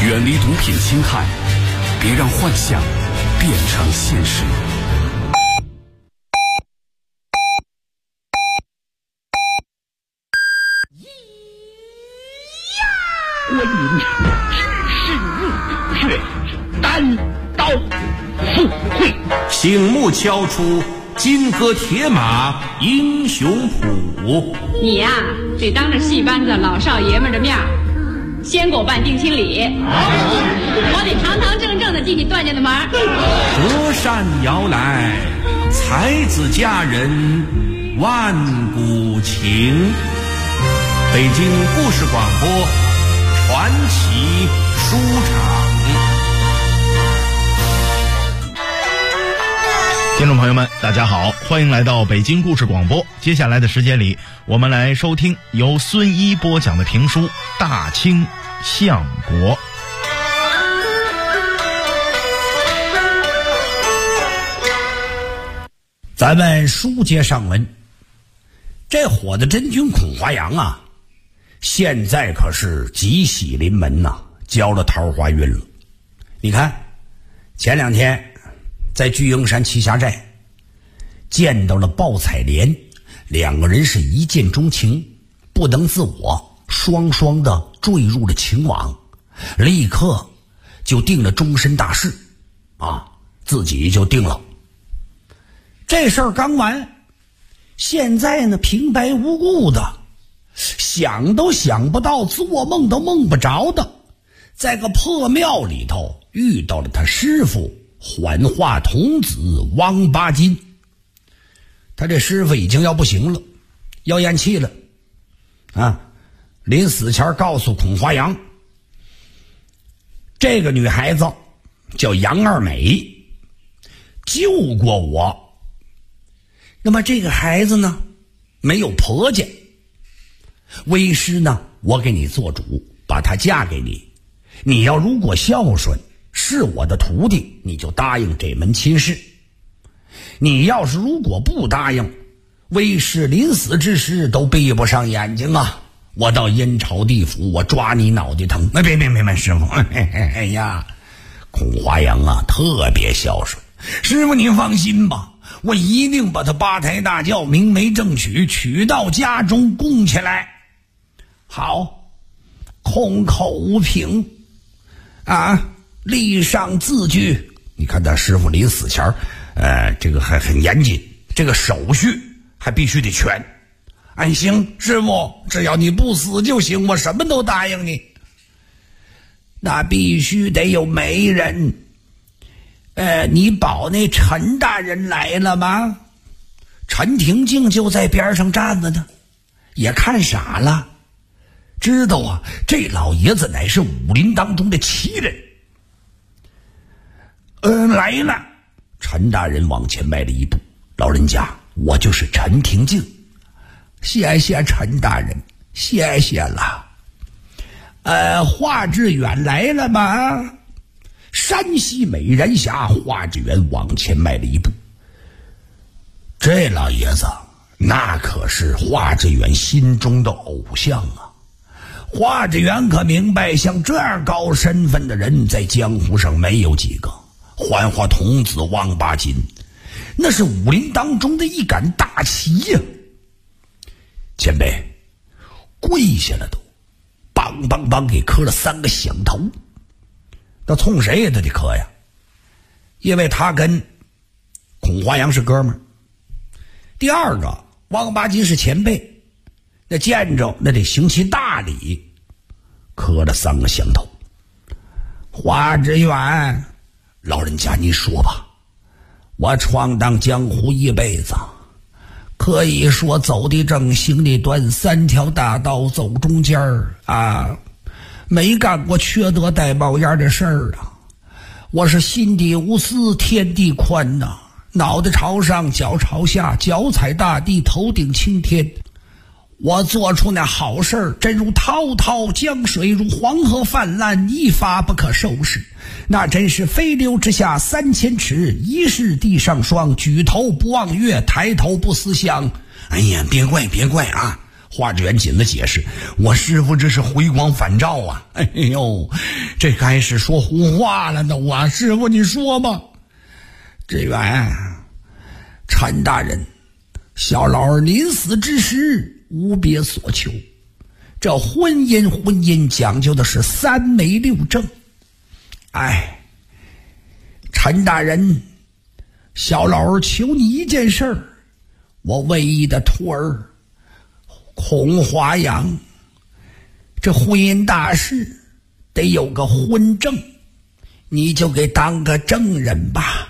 远离毒品侵害，别让幻想变成现实。 我引只是血，单刀赴会。 醒目敲出金戈铁马英雄谱。 你呀，得当着戏班子老少爷们的面先给我办定亲礼，我得堂堂正正的进你段家的门。 折扇摇来，才子佳人万古情。北京故事广播传奇书场。 听众朋友们大家好，欢迎来到北京故事广播。接下来的时间里，我们来收听由孙一播讲的评书《大清相国》。 咱们书接上文，这伙的真君孔华阳啊，现在可是吉喜临门呐，交了桃花运了。你看前两天在聚英山栖霞寨见到了鲍彩莲，两个人是一见钟情，不能自我，双双的坠入了情网，立刻就定了终身大事啊，自己就定了。这事儿刚完，现在呢平白无故的，想都想不到，做梦都梦不着的，在个破庙里头遇到了他师傅幻化童子王八金。他这师傅已经要不行了，要咽气了啊！临死前告诉孔华阳，这个女孩子叫杨二美，救过我。那么这个孩子呢，没有婆家，为师呢，我给你做主，把她嫁给你。你要如果孝顺，是我的徒弟，你就答应这门亲事。你要是如果不答应，为师临死之时都闭不上眼睛啊！我到阴曹地府，我抓你脑袋疼。别，师傅，哎呀，孔华阳啊，特别孝顺。师傅您放心吧，我一定把他八抬大轿明媒正娶，娶到家中供起来。好，空口无凭啊，立上字据。你看他师傅临死前这个还很严谨，这个手续还必须得全。行，师傅，只要你不死就行，我什么都答应你。那必须得有媒人。你保那陈大人来了吗？陈廷敬就在边上站着呢，也看傻了，知道啊，这老爷子乃是武林当中的奇人。来了。陈大人往前迈了一步，老人家，我就是陈廷敬。谢谢陈大人，谢谢了。华志远来了吗？山西美人侠华志远往前迈了一步。这老爷子那可是华志远心中的偶像啊！华志远可明白，像这样高身份的人在江湖上没有几个。幻化童子王八金，那是武林当中的一杆大旗呀！前辈跪下了都，梆梆梆给磕了3个响头。那冲谁也都得磕呀，因为他跟孔华阳是哥们儿。第二个，王八金是前辈，那见着那得行其大礼，磕了3个响头。华志远，老人家您说吧，我闯荡江湖一辈子，可以说走的正，行的端，3条大道走中间啊，没干过缺德带冒烟的事儿啊！我是心地无私，天地宽呐，脑袋朝上，脚朝下，脚踩大地，头顶青天。我做出那好事儿，真如滔滔江水，如黄河泛滥，一发不可收拾。那真是飞流直下3000尺，疑是地上霜。举头不望月，抬头不思乡。哎呀，别怪啊！ 华志远紧了解释：“我师傅这是回光返照啊！哎呦，这该是说胡话了呢！我师傅，你说吧。”志远，陈大人，小老儿临死之时无别所求。这婚姻讲究的是三媒六证。哎，陈大人，小老儿求你一件事儿，我唯一的徒儿孔华阳，这婚姻大事得有个婚证，你就给当个证人吧。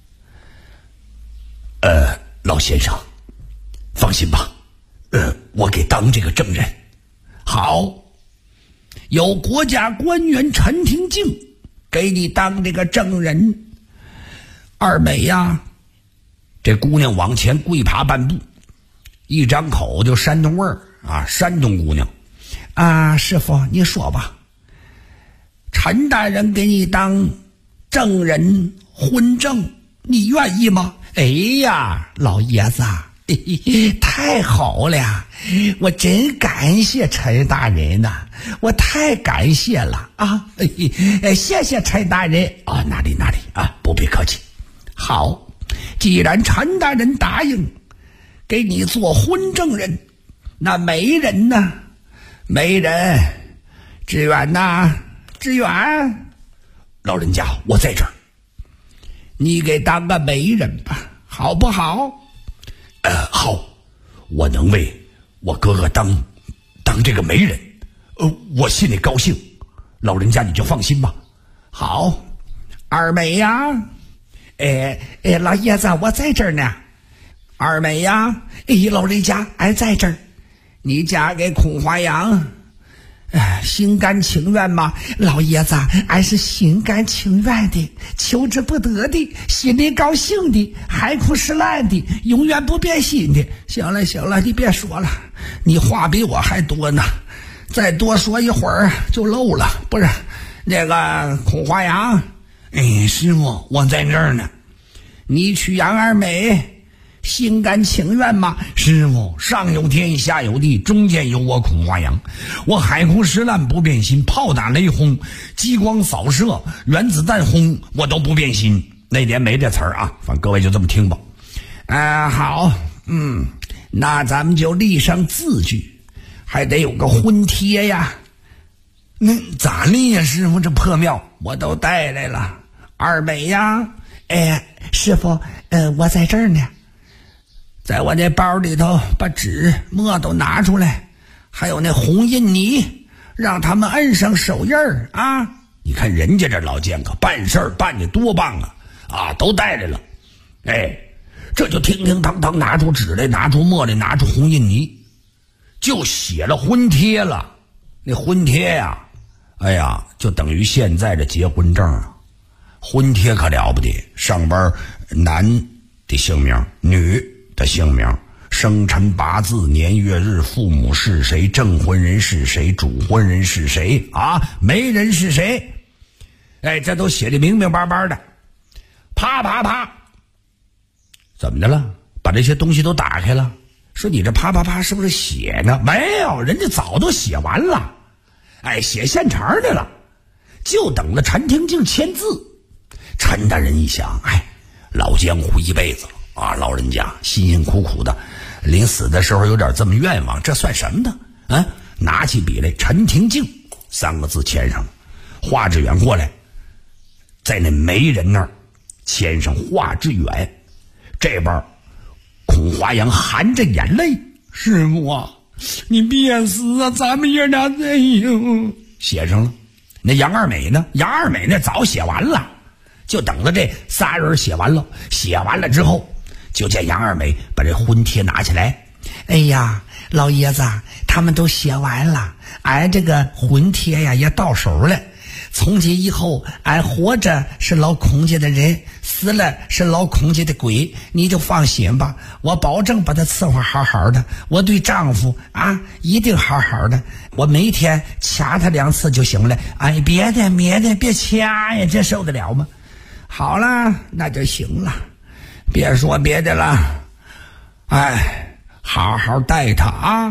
老先生，放心吧，我给当这个证人。好，有国家官员陈廷敬给你当这个证人。二美呀，这姑娘往前跪爬半步，一张口就山东味儿啊，山东姑娘啊。师傅，你说吧，陈大人给你当证人婚证，你愿意吗？哎呀，老爷子，太好了，我真感谢陈大人呐，我太感谢了啊！谢谢陈大人啊，哪里啊，不必客气。好，既然陈大人答应给你做婚证人，那媒人呢？媒人，志远呐，志远，老人家，我在这儿，你给当个媒人吧，好不好？好，我能为我哥哥当这个媒人，我心里高兴。老人家你就放心吧。好，二美呀，老爷子，我在这儿呢。二美呀，老人家，俺在这儿。你嫁给孔华阳，心甘情愿吗？老爷子，俺是心甘情愿的，求之不得的，心里高兴的，海枯石烂的，永远不变心的。行了，你别说了，你话比我还多呢，再多说一会儿就漏了。不是那个孔华阳，师傅，我在这儿呢。你娶杨二美，心甘情愿吗？师傅，上有天下有地，中间有我孔华阳，我海枯石烂不变心，炮打雷轰，激光扫射，原子弹轰，我都不变心。那点没这词儿啊，反正各位就这么听吧。好，那咱们就立上字据，还得有个婚帖呀。那咋立呀，师傅？这破庙我都带来了。二美呀，师傅，我在这儿呢。在我那包里头把纸墨都拿出来，还有那红印泥，让他们摁上手印儿啊！你看人家这老剑客办事儿办得多棒啊！都带来了。这就叮叮当当拿出纸来，拿出墨来，拿出红印泥，就写了婚帖了。那婚帖呀，就等于现在的结婚证啊。婚帖可了不得，上边男的姓名，女的姓名，生辰八字，年月日，父母是谁，证婚人是谁，主婚人是谁啊，媒人是谁，这都写的明明白白的。啪，怎么的了？把这些东西都打开了，说你这啪是不是写呢？没有，人家早都写完了，写现成的了，就等着陈廷敬签字。陈大人一想，老江湖一辈子啊，老人家辛辛苦苦的，临死的时候有点这么愿望，这算什么呢？拿起笔来，陈廷敬3个字签上了。华志远过来，在那媒人那儿签上华志远。这边孔华阳含着眼泪，师傅啊，你别死啊，咱们爷俩写上了。那杨二美呢？杨二美那早写完了，就等着这仨人写完了。写完了之后，就见杨二美把这婚帖拿起来。老爷子，他们都写完了，俺这个婚帖呀也到手了。从今以后，俺活着是老孔家的人，死了是老孔家的鬼，你就放心吧，我保证把他伺候好好的，我对丈夫一定好好的，我每天掐他2次就行了。别的别掐呀，这受得了吗？好了，那就行了，别说别的了，好好带他啊。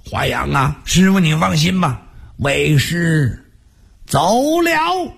华阳啊，师傅你放心吧，为师走了。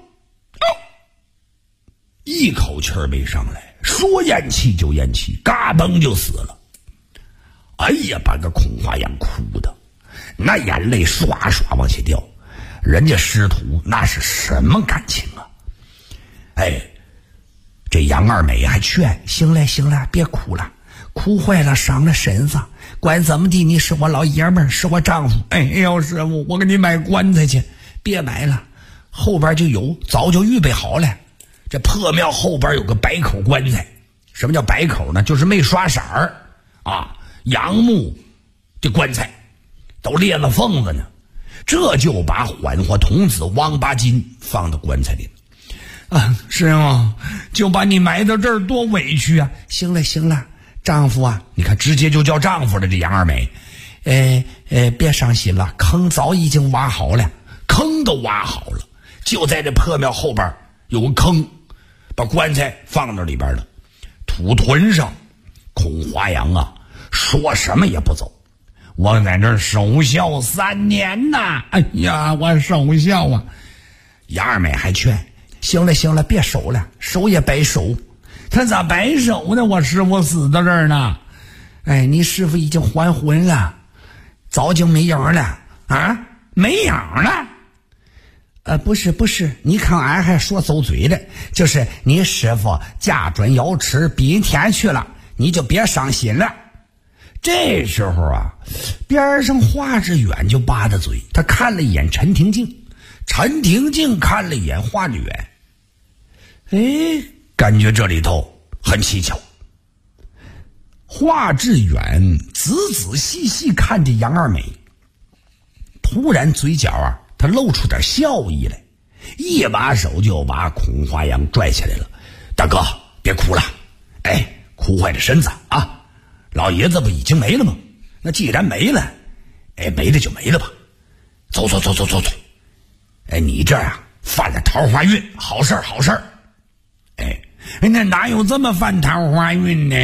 一口气儿没上来，说咽气就咽气，嘎嘣就死了。哎呀，把个孔华阳哭的那眼泪刷刷往下掉，人家师徒那是什么感情啊？哎，这杨二美还劝，行了行了，别哭了，哭坏了伤了身子，管怎么地你是我老爷们儿，是我丈夫。哎呦师傅，我给你买棺材去。别买了，后边就有，早就预备好了。这破庙后边有个白口棺材。什么叫白口呢？就是没刷色儿啊，杨木的棺材都裂了缝子呢。这就把缓活童子王八金放到棺材里了。啊，师傅，就把你埋到这儿多委屈啊！行了行了，丈夫啊，你看直接就叫丈夫了。这杨二美，别伤心了，坑早已经挖好了，坑都挖好了，就在这破庙后边有个坑，把棺材放到里边了。土屯上，孔华阳啊，说什么也不走。我在这儿守孝3年呐！哎呀，我守孝啊！杨二美还劝，行了行了，别守了，守也白守。他咋白守呢？我师傅死到这儿呢。哎，你师傅已经还魂了，早就没影了啊，没影了。不是，你看俺还说馊嘴了，就是你师傅驾转瑶池避天去了，你就别伤心了。这时候啊，边上华志远就扒着嘴，他看了一眼陈廷敬，陈廷敬看了一眼华志远，哎，感觉这里头很蹊跷。华志远仔仔细细看着杨二美，突然嘴角啊，他露出点笑意来，一把手就把孔华阳拽起来了。大哥，别哭了，哎，哭坏了身子啊！老爷子不已经没了吗？那既然没了，哎，没了就没了吧。走。哎，你这啊，犯了桃花运，好事儿。哎，那哪有这么犯桃花运呢？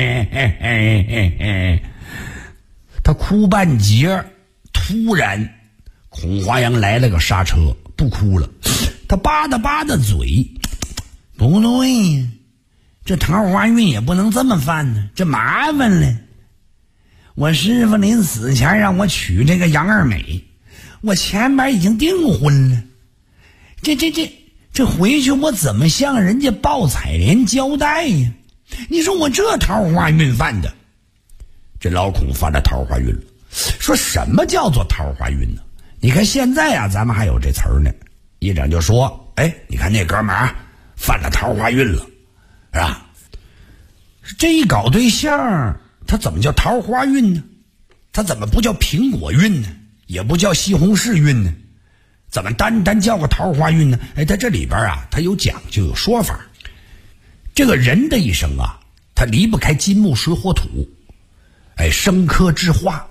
他哭半截，突然孔华阳来了个刹车，不哭了。他扒拉嘴，不对，这桃花运也不能这么犯呢，这麻烦了。我师傅临死前让我娶这个杨二美，我前边已经订婚了，这回去我怎么向人家报彩莲交代呀？你说我这桃花运犯的，这老孔犯了桃花运了。说什么叫做桃花运呢？你看现在啊，咱们还有这词儿呢，一整就说，哎，你看那哥们儿犯了桃花运了，是吧？这一搞对象，他怎么叫桃花运呢？他怎么不叫苹果运呢？也不叫西红柿运呢？怎么单叫个桃花运呢？哎，在这里边啊，他有讲究有说法。这个人的一生啊，他离不开金木水火土，哎，生克制化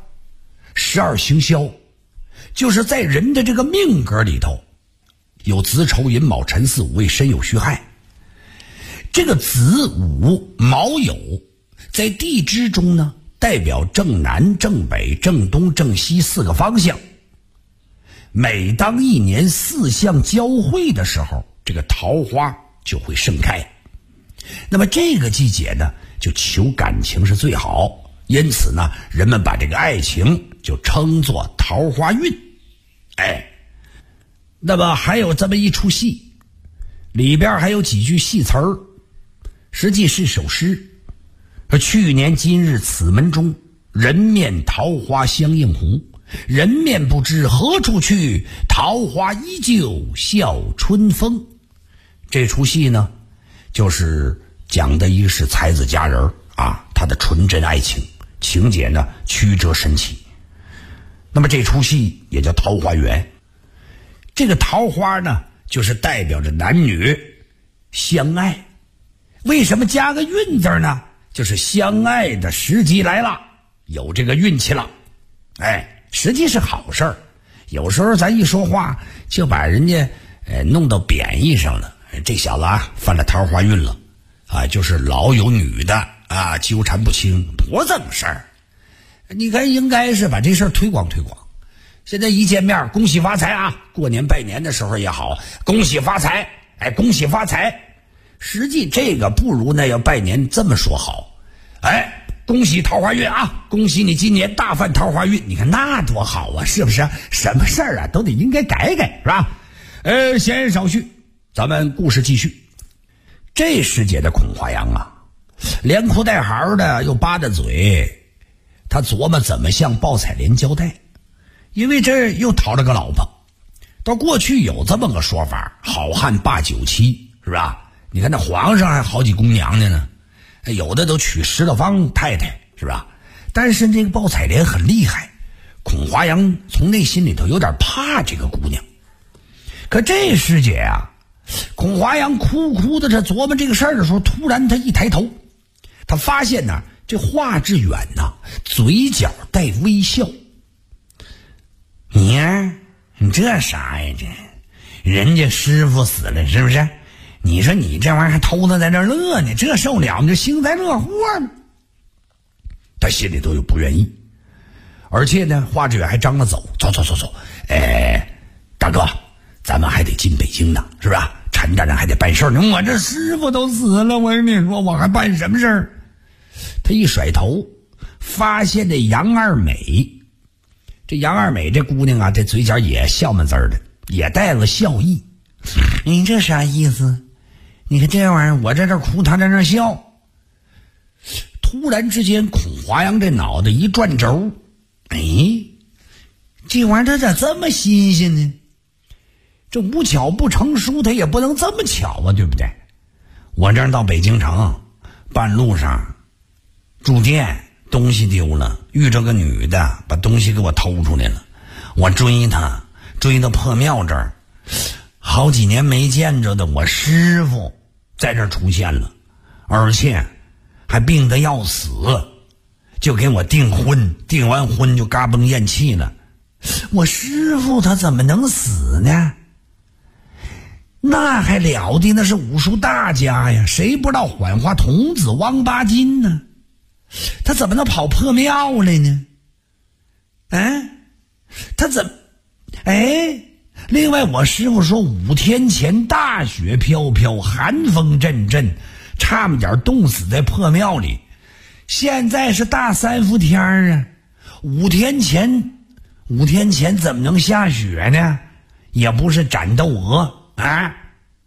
，12行消，就是在人的这个命格里头，有子丑寅卯辰巳午未申酉戌亥。这个子午卯酉在地支中呢，代表正南、正北、正东、正西4个方向。每当一年4项交汇的时候，这个桃花就会盛开。那么这个季节呢，就求感情是最好，因此呢，人们把这个爱情就称作桃花运。哎，那么还有这么一出戏，里边还有几句戏词儿，实际是首诗。去年今日此门中，人面桃花相映红。人面不知何处去，桃花依旧笑春风。这出戏呢，就是讲的一个是才子佳人啊，他的纯真爱情，情节呢曲折神奇。那么这出戏也叫桃花源。这个桃花呢，就是代表着男女相爱。为什么加个运字呢？就是相爱的时机来了，有这个运气了。哎，实际是好事儿。有时候咱一说话就把人家弄到贬义上了。这小子啊，犯了桃花运了啊，就是老有女的啊纠缠不清，多正事儿。你看应该是把这事儿推广推广。 现在一见面，恭喜发财啊！过年拜年的时候也好，恭喜发财，哎，恭喜发财。实际这个不如那要拜年这么说好，哎，恭喜桃花运啊！恭喜你今年大犯桃花运，你看那多好啊，是不是？什么事儿啊都得应该改改，是吧？闲言少叙，咱们故事继续。这时节的孔华阳啊，连哭带嚎的，又扒着嘴，他琢磨怎么向鲍彩莲交代。因为这又讨了个老婆，到过去有这么个说法，好汉罢九妻，是吧？你看那皇上还好几宫娘呢，有的都娶石头坊太太，是吧？但是这个鲍彩莲很厉害，孔华阳从内心里头有点怕这个姑娘。可这时节啊，孔华阳哭的这琢磨这个事儿的时候，突然他一抬头，他发现呢，这华志远呢，嘴角带微笑。你这啥呀？这人家师傅死了，是不是？你说你这玩意儿还偷着在这乐呢，这受了你这幸灾乐祸呢？他心里都有不愿意，而且呢，华志远还张了走，大哥，咱们还得进北京呢，是吧？陈大人还得办事呢，我这师傅都死了，我跟你说，我还办什么事儿？他一甩头，发现这杨二美。这杨二美这姑娘啊，这嘴角也笑闷滋儿的，也带了笑意。你这啥意思？你看这玩意儿，我在这哭，他在那笑。突然之间，孔华阳这脑袋一转轴，这玩意儿他咋这么新鲜呢？这无巧不成书，他也不能这么巧啊，对不对？我这儿到北京城，半路上住店。东西丢了，遇着个女的把东西给我偷出来了，我追她，追到破庙这儿，好几年没见着的我师傅在这儿出现了，而且还病得要死，就给我订婚，订完婚就嘎嘣咽气了。我师傅他怎么能死呢？那还了得，那是武术大家呀，谁不知道缓化童子王八筋呢？他怎么能跑破庙来呢？他怎么？另外我师傅说5天前大雪飘飘，寒风阵阵，差不点冻死在破庙里。现在是大3伏天啊，5天前怎么能下雪呢？也不是斩窦娥啊。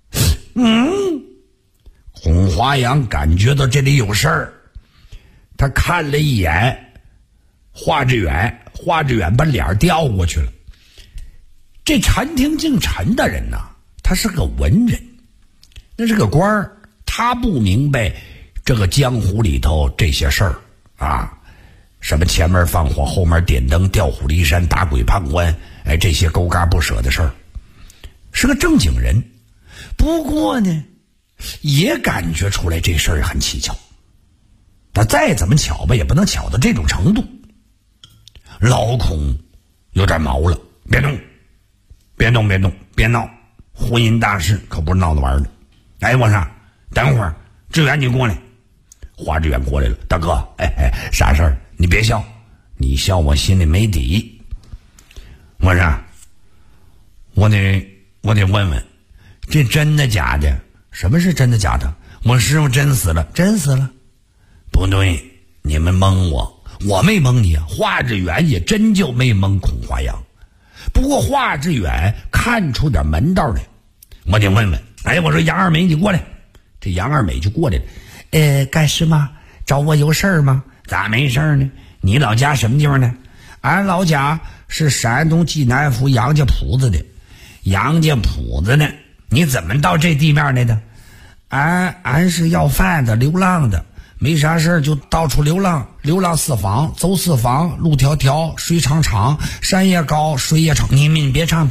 孔华阳感觉到这里有事儿。他看了一眼华志远把脸调过去了。这陈廷敬陈大人呐，他是个文人，那是个官儿，他不明白这个江湖里头这些事儿啊，什么前面放火后面点灯，调虎离山，打鬼判官，这些勾嘎不舍的事儿，是个正经人。不过呢，也感觉出来这事儿很蹊跷。那再怎么巧吧，也不能巧到这种程度。老孔有点毛了，别动，别闹，婚姻大事可不是闹着玩的。我说等会儿，志远你过来。华志远过来了，大哥，啥事儿？你别笑，你笑我心里没底。我说我得问问，这真的假的？什么是真的假的？我师傅真死了，真死了。不对，你们蒙我没蒙你啊。华志远也真就没蒙孔华阳，不过华志远看出点门道来，我得问问。我说杨二美你过来，这杨二美就过来了。干什么？找我有事儿吗？咋没事儿呢？你老家什么地方呢？俺老家是山东济南府杨家铺子的。杨家铺子呢？你怎么到这地面来的？俺是要饭的，流浪的。没啥事就到处流浪四方，走四方，路迢迢，水长长，山也高，水也长。你别唱。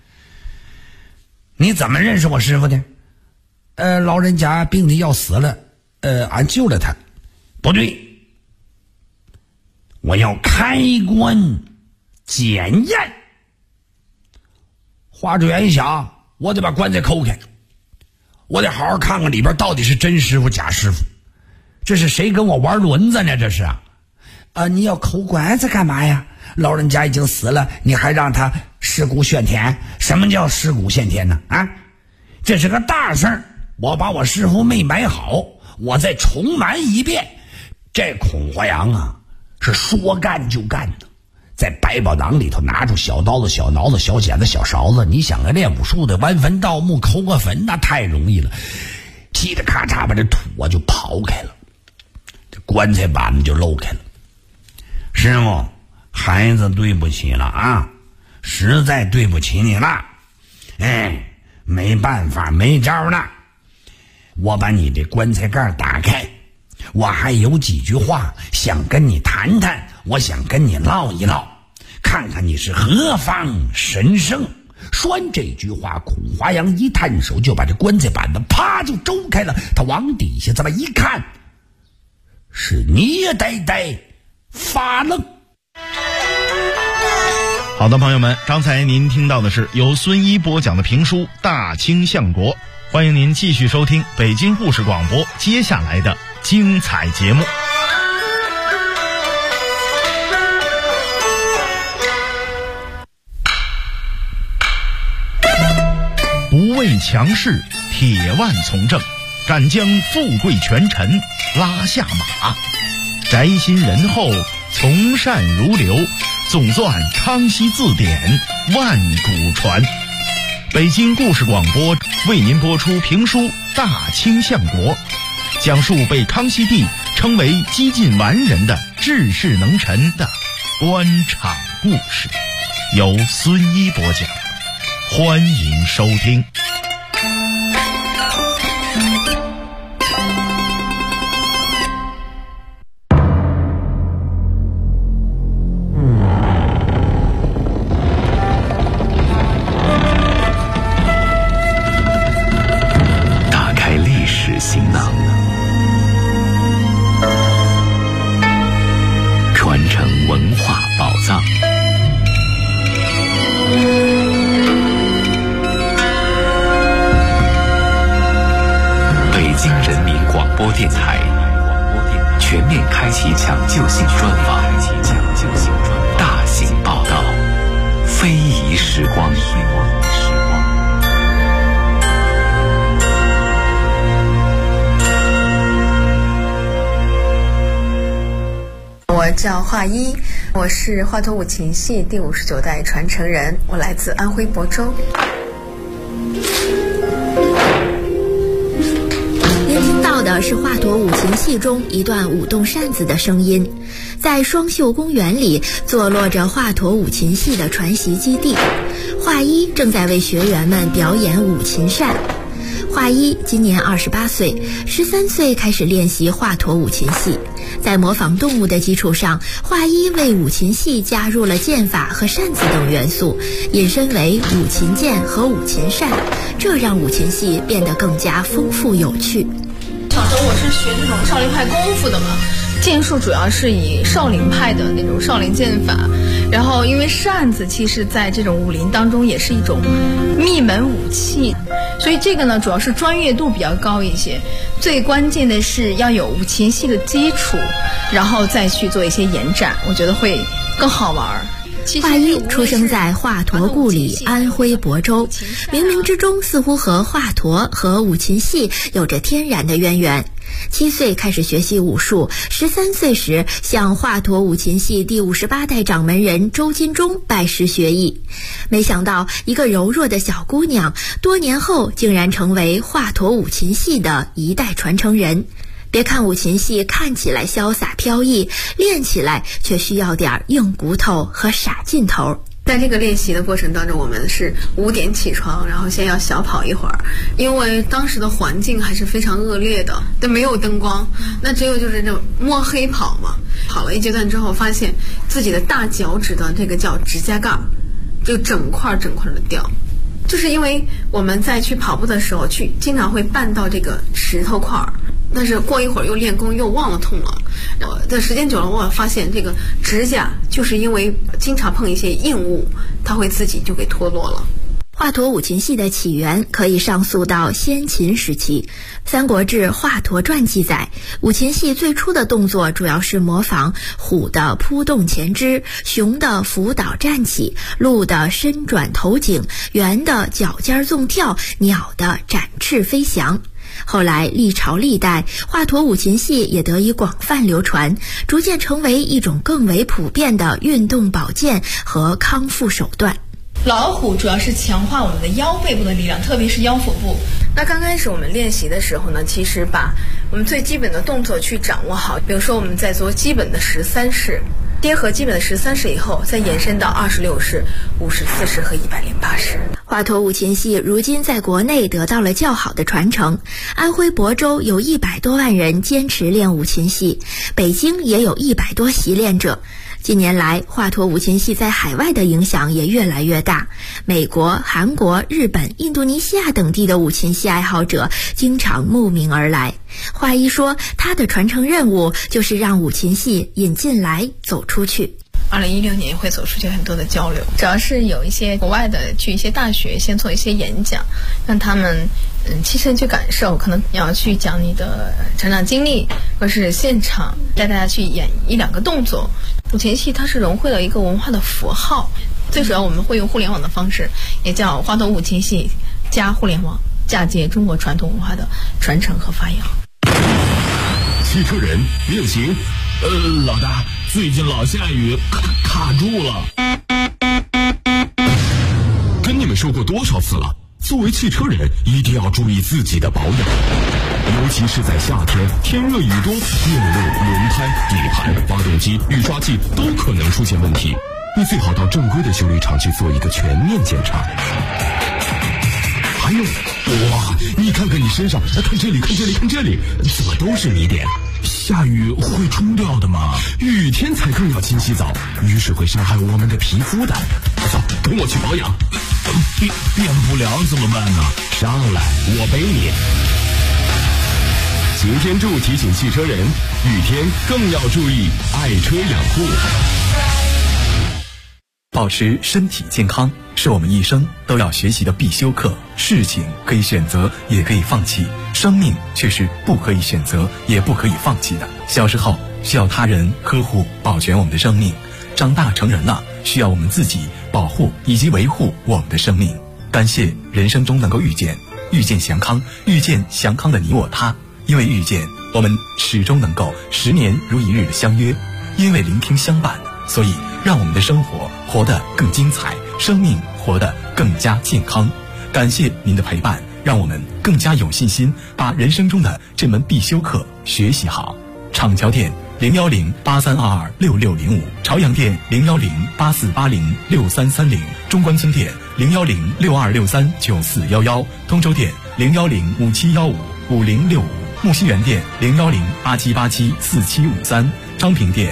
你怎么认识我师傅的？老人家病得要死了，俺救了他。不对，我要开棺检验。华志远一想，我得把棺材抠开，我得好好看看里边到底是真师傅假师傅。这是谁跟我玩轮子呢？这是你要抠棺材干嘛呀？ 老人家已经死了，你还让他尸骨炫天？什么叫尸骨炫天呢？啊，这是个大事儿，我把我师傅没埋好，我再重埋一遍。这孔华阳啊，是说干就干的，在百宝囊里头拿出小刀子、小挠子、小剪子、小勺子。你想啊，练武术的弯坟盗墓抠个坟那太容易了，嘁哩咔嚓把这土啊就刨开了，这棺材板子就露开了。师傅，孩子对不起了啊，实在对不起你了。哎，没办法，没招了。我把你这棺材盖打开，我还有几句话想跟你谈谈，我想跟你唠一唠，看看你是何方神圣。说完这句话，孔华阳一探手就把这棺材板子啪就周开了。他往底下这么一看，是捏呆呆发愣。 好的，朋友们，刚才您听到的是由孙一播讲的评书《大清相国》，欢迎您继续收听北京故事广播接下来的精彩节目。不畏强势，铁腕从政，敢将富贵权臣拉下马，宅心仁厚，从善如流，总纂康熙字典，万古传。北京故事广播为您播出评书《大清相国》，讲述被康熙帝称为几近完人的治世能臣的官场故事，由孙一播讲，欢迎收听。 电台全面开启抢救性专访，大型报道，非遗时光。 我叫华一，我是华佗五禽戏第59代传承人，我来自安徽亳州。 听到的是华佗五禽戏中一段舞动扇子的声音。在双秀公园里坐落着华佗五禽戏的传习基地，华一正在为学员们表演五禽扇。华一今年28岁，13岁开始练习华佗五禽戏。在模仿动物的基础上，华一为五禽戏加入了剑法和扇子等元素，引申为五禽剑和五禽扇，这让五禽戏变得更加丰富有趣。 小时候我是学这种少林派功夫的嘛，剑术主要是以少林派的那种少林剑法，然后因为扇子其实在这种武林当中也是一种秘门武器，所以这个呢主要是专业度比较高一些，最关键的是要有五禽戏的基础，然后再去做一些延展，我觉得会更好玩。 华一出生在华佗故里安徽亳州，冥冥之中似乎和华佗和五禽戏有着天然的渊源。7岁开始学习武术，13岁时向华佗五禽戏第58代掌门人周金忠拜师学艺。没想到一个柔弱的小姑娘，多年后竟然成为华佗五禽戏的一代传承人。别看五禽戏看起来潇洒飘逸，练起来却需要点硬骨头和傻劲头。 在这个练习的过程当中，我们是5点起床，然后先要小跑一会儿，因为当时的环境还是非常恶劣的，都没有灯光，那只有就是这种摸黑跑嘛。跑了一阶段之后，发现自己的大脚趾的这个叫指甲盖就整块的掉，就是因为我们在去跑步的时候经常会绊到这个石头块，但是过一会儿又练功又忘了痛了，但时间久了我发现这个指甲就是因为经常碰一些硬物，它会自己就给脱落了。 华佗五禽戏的起源可以上溯到先秦时期。《三国志·华佗传》记载，五禽戏最初的动作主要是模仿虎的扑动前肢、熊的伏倒站起、鹿的伸转头颈、猿的脚尖纵跳、鸟的展翅飞翔。后来历朝历代，华佗五禽戏也得以广泛流传，逐渐成为一种更为普遍的运动保健和康复手段。 老虎主要是强化我们的腰背部的力量，特别是腰腹部。那刚开始我们练习的时候呢，其实把我们最基本的动作去掌握好，比如说我们在做基本的13式，结合基本的13式以后，再延伸到26式、54式和108式。 华佗五禽戏如今在国内得到了较好的传承，安徽亳州有100多万人坚持练五禽戏，北京也有100多习练者。近年来，华佗五禽戏在海外的影响也越来越大。美国、韩国、日本、印度尼西亚等地的五禽戏爱好者经常慕名而来。华一说，他的传承任务就是让五禽戏引进来、走出去。 2016年会走出去很多的交流，主要是有一些国外的去一些大学先做一些演讲，让他们亲身去感受，可能要去讲你的成长经历，或是现场带大家去演1-2个动作。五禽戏它是融汇了一个文化的符号，最主要我们会用互联网的方式，也叫华佗五禽戏加互联网，嫁接中国传统文化的传承和发扬。 汽车人练习。老大，最近老下雨，卡住了。跟你们说过多少次了，作为汽车人一定要注意自己的保养，尤其是在夏天，天热雨多，电路、轮胎、底盘、发动机、雨刷器都可能出现问题。你最好到正规的修理厂去做一个全面检查。还有，哇，你看看你身上，看这里，看这里，看这里，怎么都是泥点？下雨会冲掉的吗？雨天才更要勤洗澡，雨水会伤害我们的皮肤的。走，跟我去保养。变不了怎么办呢？上来，我背你。擎天柱提醒汽车人，雨天更要注意爱车养护。 保持身体健康是我们一生都要学习的必修课。事情可以选择，也可以放弃，生命却是不可以选择，也不可以放弃的。小时候需要他人呵护保全我们的生命，长大成人了需要我们自己保护以及维护我们的生命。感谢人生中能够遇见祥康，遇见祥康的你我他。因为遇见，我们始终能够10年如一日的相约；因为聆听相伴，所以让我们的生活活得更精彩，生命活得更加健康。感谢您的陪伴，让我们更加有信心把人生中的这门必修课学习好。厂桥店01083226605，朝阳店01084806330，中关村店01062639411，通州店01057155065，木樨园店01087874753，昌平店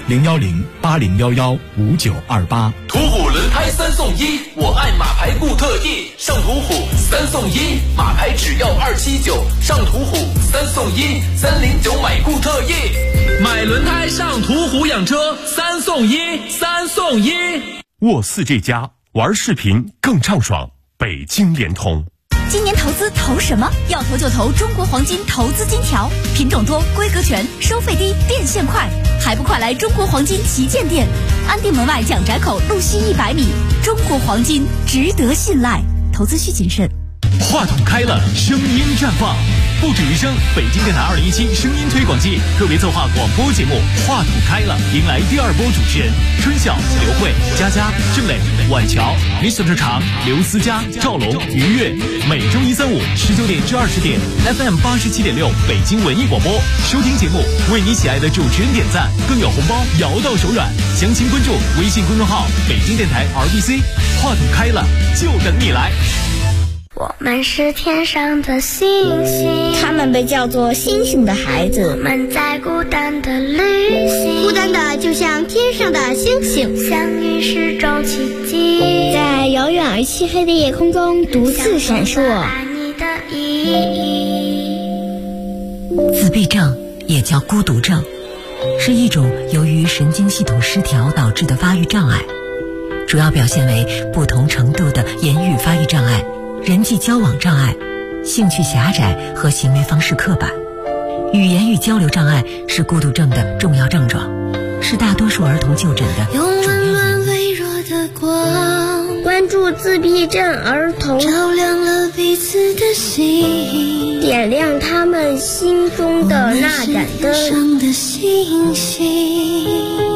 01080115928。 途虎轮胎3送1，我爱马牌固特异，上途虎3送1，马牌只要279，上途虎3送1，309买固特异，买轮胎上途虎养车3送1，3送1。 沃4这家玩视频更畅爽，北京联通。 今年投资投什么？要投就投中国黄金投资金条，品种多，规格全，收费低，变现快，还不快来中国黄金旗舰店，安定门外蒋宅口路西100米。中国黄金值得信赖，投资需谨慎。 话筒开了，声音绽放。不止于声，北京电台2017声音推广季特别策划广播节目《话筒开了》，迎来第2波主持人春晓、刘慧、佳佳、郑磊、婉乔、Mr. 常、刘思佳、赵龙、于越。每周1、3、5 19点至20点 ，FM 87.6北京文艺广播。收听节目，为你喜爱的主持人点赞，更有红包摇到手软。详情关注微信公众号北京电台 RBC。话筒开了，就等你来。 我们是天上的星星， 他们被叫做星星的孩子。 我们在孤单的旅行， 孤单的就像天上的星星， 相遇是种奇迹， 在遥远而漆黑的夜空中独自闪烁。 爱你的意义。 自闭症也叫孤独症，是一种由于神经系统失调导致的发育障碍，主要表现为不同程度的言语发育障碍， 人际交往障碍、兴趣狭窄和行为方式刻板。语言与交流障碍是孤独症的重要症状，是大多数儿童就诊的主要原因。 微弱的光，关注自闭症儿童，照亮了彼此的心，点亮他们心中的那盏灯。上的星星。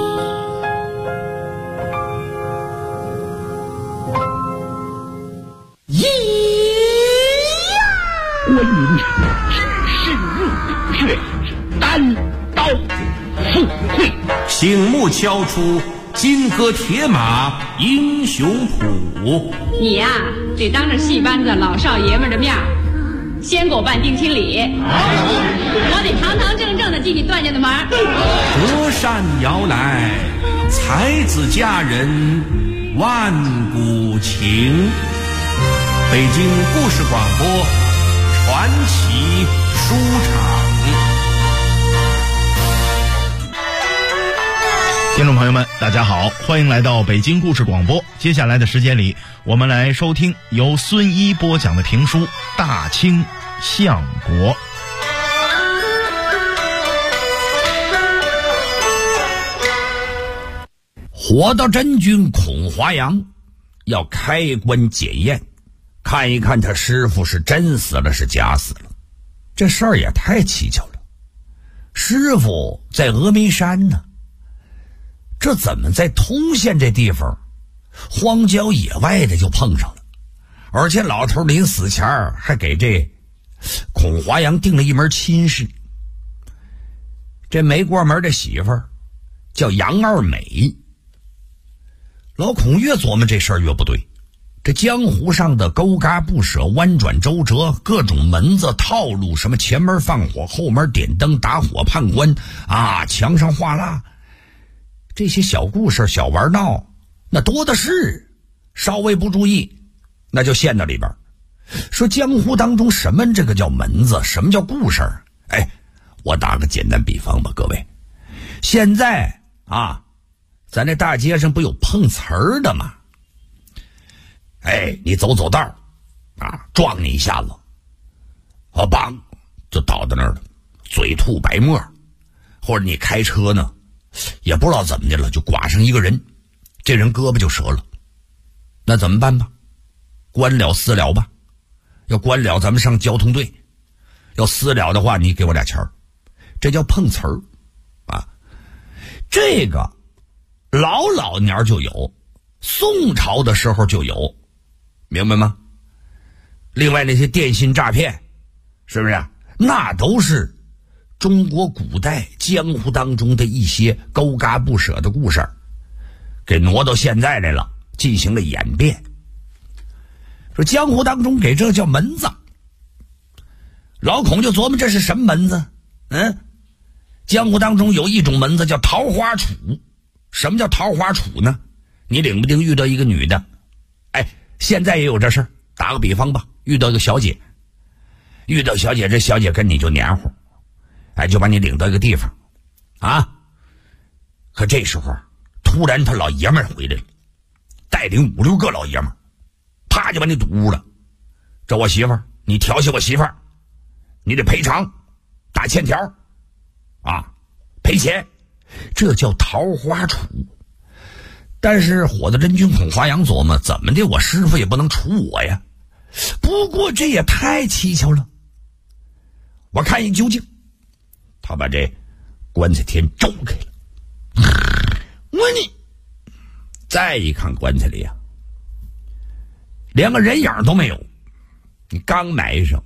关云长只身入血，单刀赴会， 醒目敲出金戈铁马英雄谱。 你呀，得当着戏班子老少爷们的面先给我办定亲礼，我得堂堂正正的进你段家的门。 隔山摇来，才子佳人万古情。北京故事广播传奇书场。 听众朋友们，大家好，欢迎来到北京故事广播。接下来的时间里，我们来收听由孙一播讲的评书《大清相国》。 活到真君孔华阳要开棺检验，看一看他师傅是真死了是假死了。这事儿也太蹊跷了，师傅在峨眉山呢，这怎么在通县这地方荒郊野外的就碰上了？而且老头临死前还给这孔华阳定了一门亲事。这没过门的媳妇儿叫杨二美。老孔越琢磨这事儿越不对，这江湖上的勾嘎不舍、弯转周折，各种门子套路，什么前门放火，后门点灯打火判官啊，墙上画蜡，这些小故事小玩闹那多的是，稍微不注意那就陷到里边。说江湖当中什么这个叫门子，什么叫故事？哎，我打个简单比方吧，各位，现在啊咱这大街上不有碰瓷儿的吗？哎，你走走道啊，撞你一下子，梆就倒在那儿了，嘴吐白沫。或者你开车呢，也不知道怎么的了，就刮上一个人，这人胳膊就折了，那怎么办吧？关了私了吧，要关了咱们上交通队，要私了的话你给我俩钱儿，这叫碰瓷儿啊。这个老年就有，宋朝的时候就有，明白吗？另外那些电信诈骗，是不是？那都是中国古代江湖当中的一些勾嘎不舍的故事，给挪到现在来了，进行了演变。说江湖当中给这叫门子，老孔就琢磨这是什么门子？江湖当中有一种门子叫桃花处。什么叫桃花处呢？你领不定遇到一个女的，哎，现在也有这事儿。打个比方吧，遇到一个小姐，这小姐跟你就黏糊，哎，就把你领到一个地方啊。可这时候突然他老爷们儿回来了，带领5、6个老爷们儿，啪就把你堵屋了。这我媳妇儿，你调戏我媳妇儿，你得赔偿，打欠条啊，赔钱。这叫桃花处。但是火的真君孔华阳琢磨，怎么的我师傅也不能处我呀，不过这也太蹊跷了，我看一究竟。他把这棺材天周开了，我你再一看棺材里啊，连个人影都没有，你刚埋上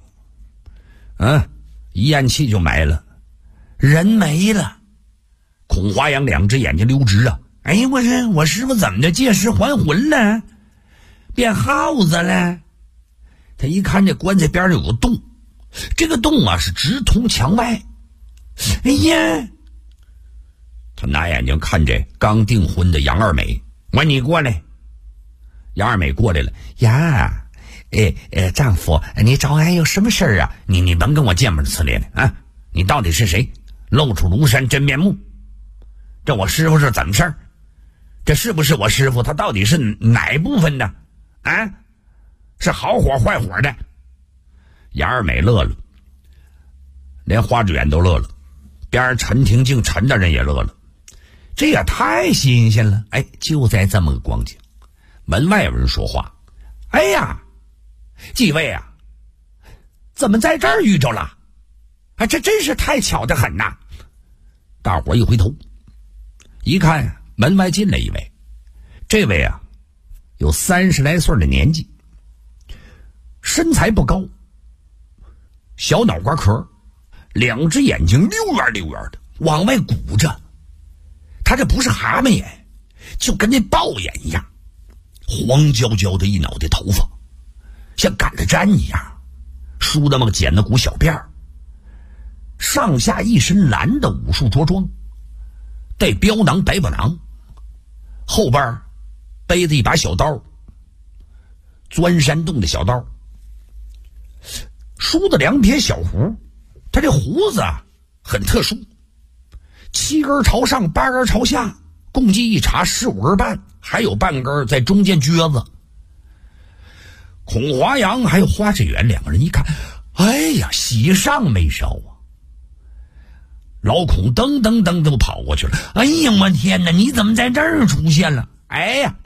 一咽气就埋了，人没了。孔华阳2只眼睛溜直啊！哎呀，我师傅怎么的借尸还魂了，变耗子了？他一看这棺材边上有个洞，这个洞啊是直通墙外。哎呀，他拿眼睛看这刚订婚的杨二美，我说你过来。杨二美过来了呀，丈夫，你找俺有什么事儿啊？你甭跟我见面呲咧的啊！你到底是谁？露出庐山真面目。这我师傅是怎么事儿？这是不是我师傅？他到底是哪部分的啊？ 是好火坏火的。杨二美乐了，连花志远都乐了，边上陈廷敬陈大人也乐了，这也太新鲜了。哎，就在这么个光景，门外有人说话：“哎呀，几位啊，怎么在这儿遇着了？哎，这真是太巧得很呐！”大伙一回头，一看门外进来一位，这位啊，有30来岁的年纪，身材不高，小脑瓜壳，两只眼睛溜圆溜圆的往外鼓着，他这不是蛤蟆眼，就跟那豹眼一样，黄焦焦的一脑袋头发，像赶着毡一样，梳那么个剪子骨小辫儿，上下一身蓝的武术着装，带标囊百宝囊，后边背着一把小刀，钻山洞的小刀，梳的2撇小胡，他这胡子啊很特殊，7根朝上8根朝下，共计一茬15根半，还有半根在中间撅子。孔华阳还有花志远两个人一看，哎呀，喜上眉梢啊！老孔噔噔噔都跑过去了，哎呀，我天哪，你怎么在这儿出现了？哎呀，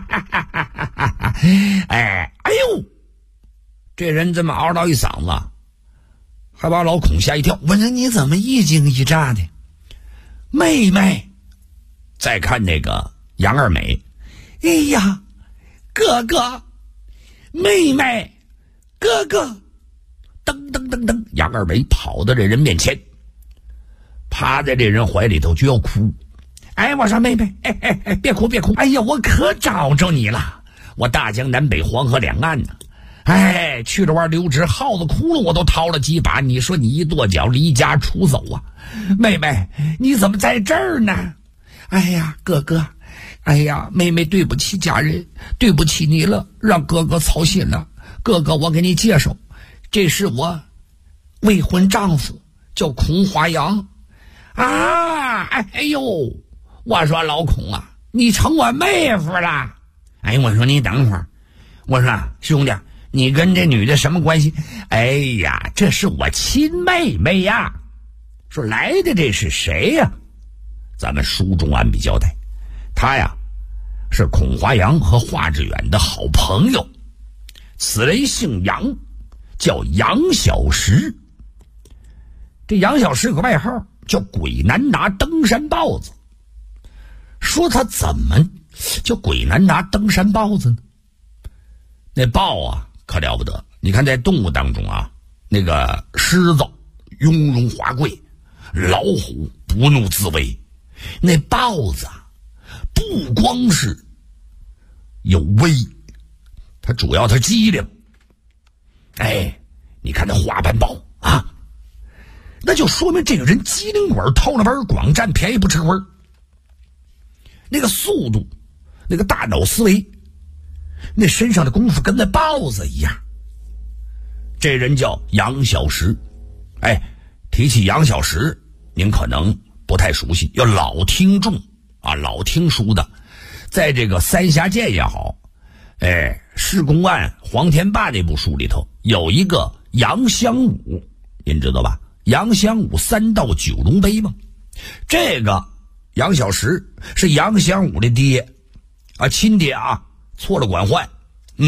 哎呦，这人这么嗷叨一嗓子，还把老孔吓一跳。我说你怎么一惊一乍的？妹妹，再看那个杨二美，哎呀，哥哥，妹妹，哥哥，噔噔噔噔，杨二美跑到这人面前，趴在这人怀里头就要哭。哎，我说妹妹，别哭别哭，哎呀，我可找着你了，我大江南北黄河两岸呢，哎，去了玩溜直耗子窟窿我都掏了几把，你说你一跺脚离家出走啊，妹妹你怎么在这儿呢？哎呀，哥哥，哎呀，妹妹对不起家人，对不起你了，让哥哥操心了。哥哥，我给你介绍，这是我未婚丈夫，叫孔华阳啊。哎呦，我说老孔啊，你成我妹夫了。哎，我说你等会儿，我说兄弟，你跟这女的什么关系？哎呀，这是我亲妹妹呀。说来的这是谁呀？咱们书中按笔交代，他呀是孔华阳和华志远的好朋友，此人姓杨，叫杨小石。这杨小石有个外号叫鬼难拿登山豹子。说他怎么叫鬼难拿登山豹子呢？那豹啊可了不得，你看在动物当中啊，那个狮子雍容华贵，老虎不怒自威，那豹子啊不光是有威，它主要它机灵。哎，你看那花斑豹啊，那就说明这个人机灵鬼，偷了本广，占便宜不吃亏。那个速度，那个大脑思维，那身上的功夫跟那豹子一样。这人叫杨小石。哎，提起杨小石，您可能不太熟悉，要老听众啊，老听书的，在这个三峡剑也好，哎，施公案黄天霸那部书里头有一个杨香武，您知道吧？杨香武3道9龙杯吗？这个杨小石是杨香武的爹啊，亲爹啊，错了管换。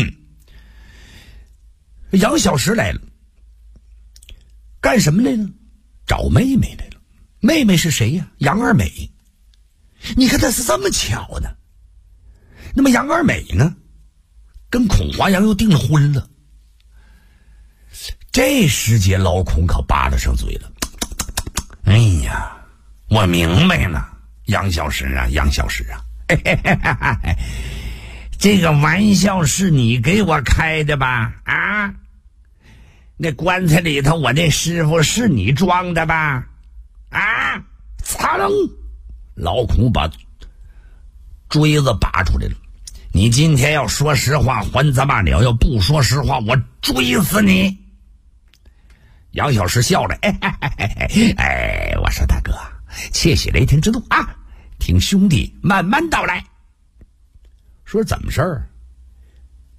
杨小石来了，干什么来了？找妹妹来了。妹妹是谁呀？杨二美。你看他是这么巧的。那么杨二美呢，跟孔华阳又订了婚了。这时节老孔可扒拉上嘴了。哎呀，我明白了，杨小石啊，杨小石啊，这个玩笑是你给我开的吧？啊，那棺材里头我那师傅是你装的吧？啊，擦楞，老孔把锥子拔出来了。你今天要说实话还咱罢了，要不说实话我追死你。杨小石笑了，哎，我说大哥，切喜雷霆之怒啊，听兄弟慢慢道来。说怎么事儿？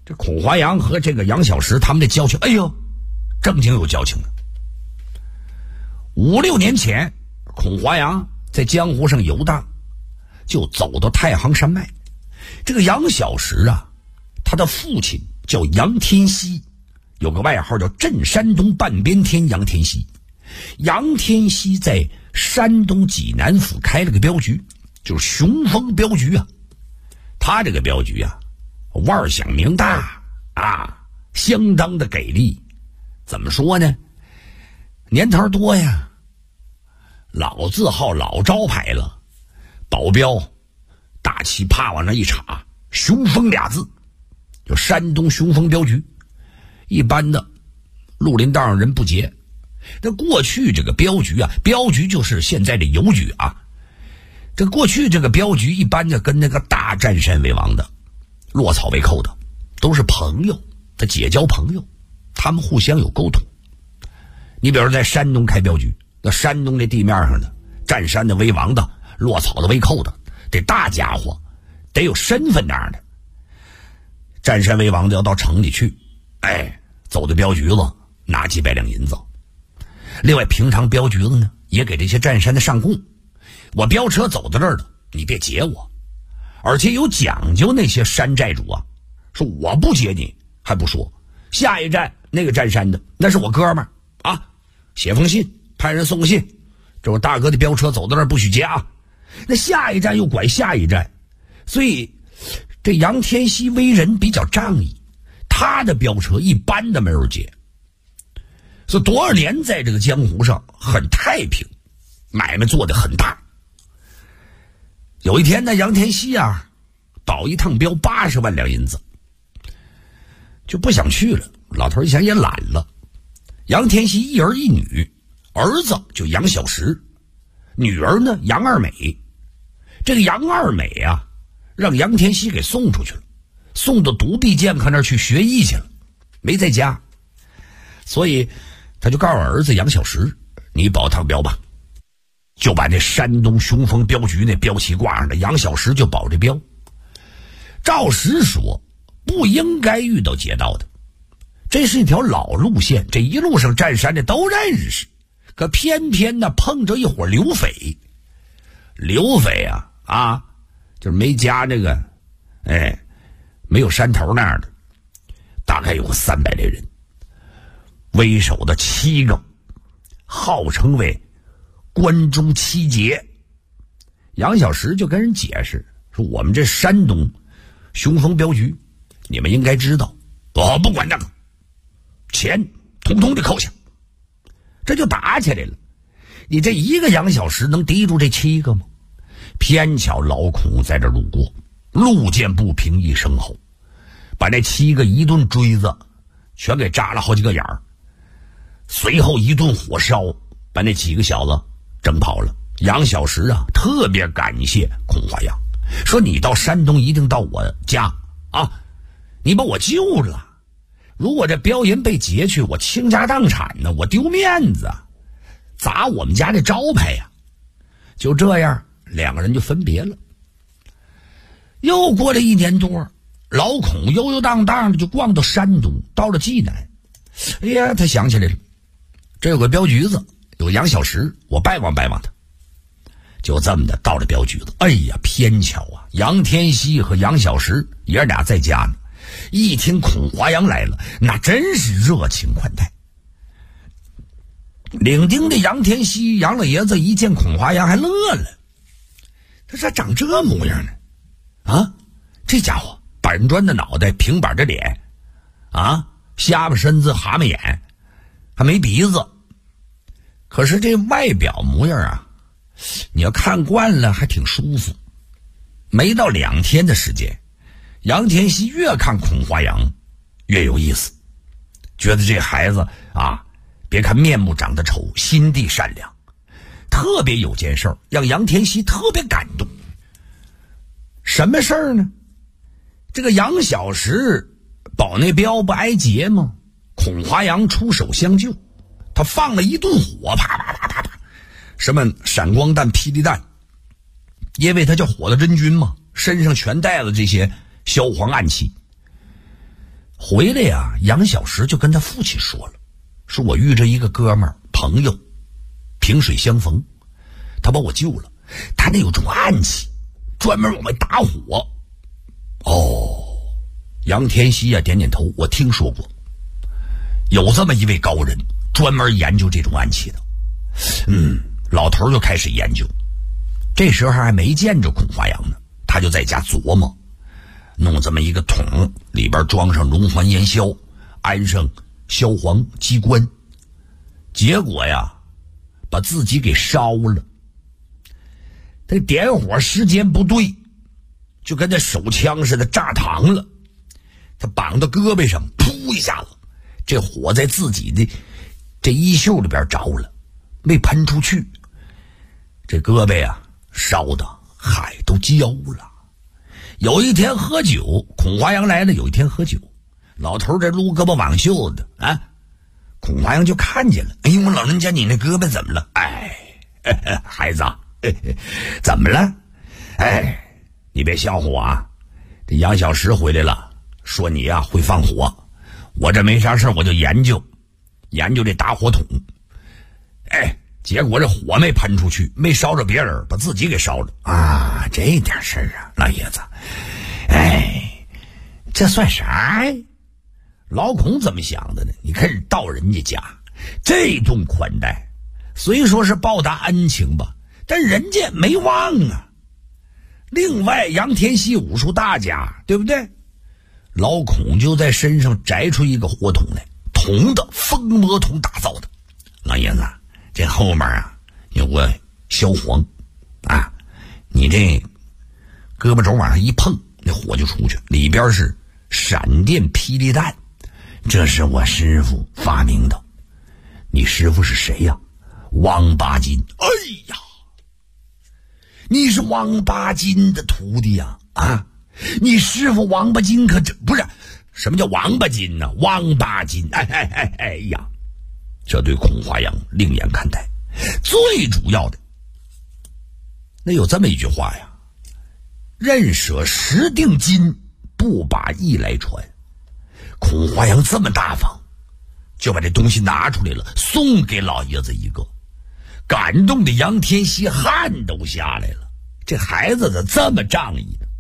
这孔华阳和这个杨小石他们的交情，哎呦，正经有交情的。5、6年前，孔华阳在江湖上游荡，就走到太行山脉。这个杨小石啊，他的父亲叫杨天锡，有个外号叫镇山东半边天杨天锡。杨天锡在山东济南府开了个镖局，就是雄风镖局啊。他这个镖局啊，腕响名大啊，相当的给力。怎么说呢？年头多呀，老字号老招牌了，保镖大旗啪往那一插，雄风俩字，就山东雄风镖局。一般的绿林道上人不结。那过去这个镖局啊，镖局就是现在的邮局啊。这过去这个镖局一般的跟那个大占山为王的、落草为寇的都是朋友，他结交朋友，他们互相有沟通。你比如在山东开镖局，那山东这地面上的占山的为王的、落草的为寇的，这大家伙得有身份那样的。占山为王的要到城里去，走到镖局子拿几百两银子。另外平常镖局子呢也给这些占山的上供，我镖车走到这儿了，你别劫我。而且有讲究，那些山寨主啊，说我不劫你还不说，下一站那个占山的那是我哥们儿啊，写封信派人送个信，这我大哥的镖车走到那儿不许劫啊。那下一站又拐下一站，所以这杨天锡为人比较仗义，他的镖车一般的没人劫，所以多少年在这个江湖上很太平，买卖做得很大。有一天呢，杨天锡啊保一趟镖80万两银子，就不想去了。老头一想也懒了。杨天锡一儿一女，儿子就杨小石，女儿呢杨二美。这个杨二美啊让杨天锡给送出去了，送到独臂剑客那儿去学艺去了，没在家。所以他就告诉儿子杨小石，你保趟镖吧。就把那山东雄风镖局那镖旗挂上的，杨小石就保这镖。照实说不应该遇到劫道的，这是一条老路线，这一路上占山的都认识，可偏偏呢碰着一伙刘匪。刘匪啊就是没加那个没有山头那样的，大概有个300来人，为首的7个号称为关中7杰。杨小石就跟人解释说，我们这山东雄风镖局你们应该知道，我不管那个，钱统统的扣下。这就打起来了。你这一个杨小石能敌住这7个吗？偏巧老孔在这路过，路见不平一声吼，把那7个一顿锥子全给扎了好几个眼儿，随后一顿火烧把那几个小子整跑了。杨小石啊特别感谢孔华阳，说你到山东一定到我家啊，你把我救了，如果这镖银被劫去，我倾家荡产呢，我丢面子，砸我们家这招牌呀。就这样2个人就分别了。又过了1年多，老孔悠悠荡荡的就逛到山东，到了济南。哎呀，他想起来了，这有个镖局子，有杨小石，我拜望拜望他。就这么的到了镖局子，哎呀，偏巧啊，杨天锡和杨小石爷俩在家呢。一听孔华阳来了，那真是热情款待。领丁的杨天锡杨老爷子一见孔华阳还乐了，他说长这模样呢啊，这家伙板砖的脑袋，平板的脸啊，瞎巴身子，蛤蟆眼，还没鼻子，可是这外表模样啊，你要看惯了还挺舒服。没到2天的时间，杨天锡越看孔华阳越有意思，觉得这孩子啊，别看面目长得丑，心地善良。特别有件事让杨天锡特别感动。什么事儿呢？这个杨小石保那镖不挨劫吗？孔华阳出手相救，他放了一顿火，啪啪啪啪啪，什么闪光弹、霹雳弹，因为他叫火的真君嘛，身上全带了这些硝磺暗器。 回来呀，杨小石就跟他父亲说了，说我遇着一个哥们儿朋友，萍水相逢，他把我救了，他那有种暗器，专门往外打火。哦，杨天锡呀点点头，我听说过，有这么一位高人，专门研究这种暗器的。老头就开始研究，这时候还没见着孔华阳呢，他就在家琢磨，弄这么一个桶，里边装上龙环烟硝，安上硝黄机关，结果呀把自己给烧了。这点火时间不对，就跟那手枪似的炸膛了。他绑到胳膊上，噗一下子，这火在自己的这衣袖里边着了，没喷出去。这胳膊呀烧的海都焦了。有一天喝酒，孔华阳来了，有一天喝酒，老头这撸胳膊挽袖子啊，孔华阳就看见了。哎呦，老人家你那胳膊怎么了？孩子怎么了？你别笑话我啊，这杨小石回来了，说你呀会放火，我这没啥事我就研究这打火筒，结果这火没喷出去，没烧着别人，把自己给烧了啊！这点事儿啊，老爷子，这算啥呀？老孔怎么想的呢？你看到人家家这顿款待，虽说是报答恩情吧，但人家没忘啊。另外杨天锡武术大家，对不对？老孔就在身上摘出一个火筒来，铜的蜂魔铜打造的。老爷子，这后面啊有个硝黄啊，你这胳膊肘往上一碰，那火就出去，里边是闪电霹雳弹，这是我师傅发明的。你师傅是谁呀？王八金。哎呀，你是王八金的徒弟呀？啊，你师傅王八金可这不是什么叫王八金呢？王八金，哎呀，这对孔华阳另眼看待。最主要的，那有这么一句话呀，任舍十锭金，不把义来传。孔华阳这么大方，就把这东西拿出来了，送给老爷子一个，感动的杨天锡汗都下来了。这孩子怎么这么仗义呢？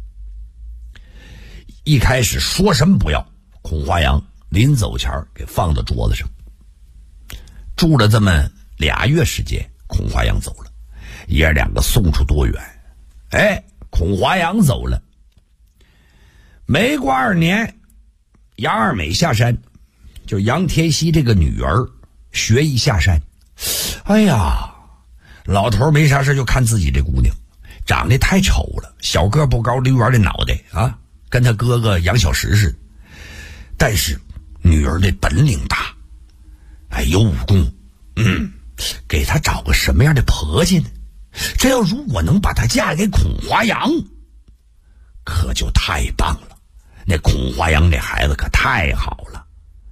一开始说什么不要，孔华阳临走前给放到桌子上。住了这么2月时间，孔华阳走了，爷两个送出多远。孔华阳走了，没过2年，杨二美下山，就是杨天锡这个女儿学艺下山。哎呀，老头没啥事就看自己这姑娘长得太丑了，小个不高，溜圆的脑袋啊，跟他哥哥杨小石似的。但是女儿的本领大，有武功，给他找个什么样的婆家呢？这要如果能把她嫁给孔华阳，可就太棒了。那孔华阳那孩子可太好了。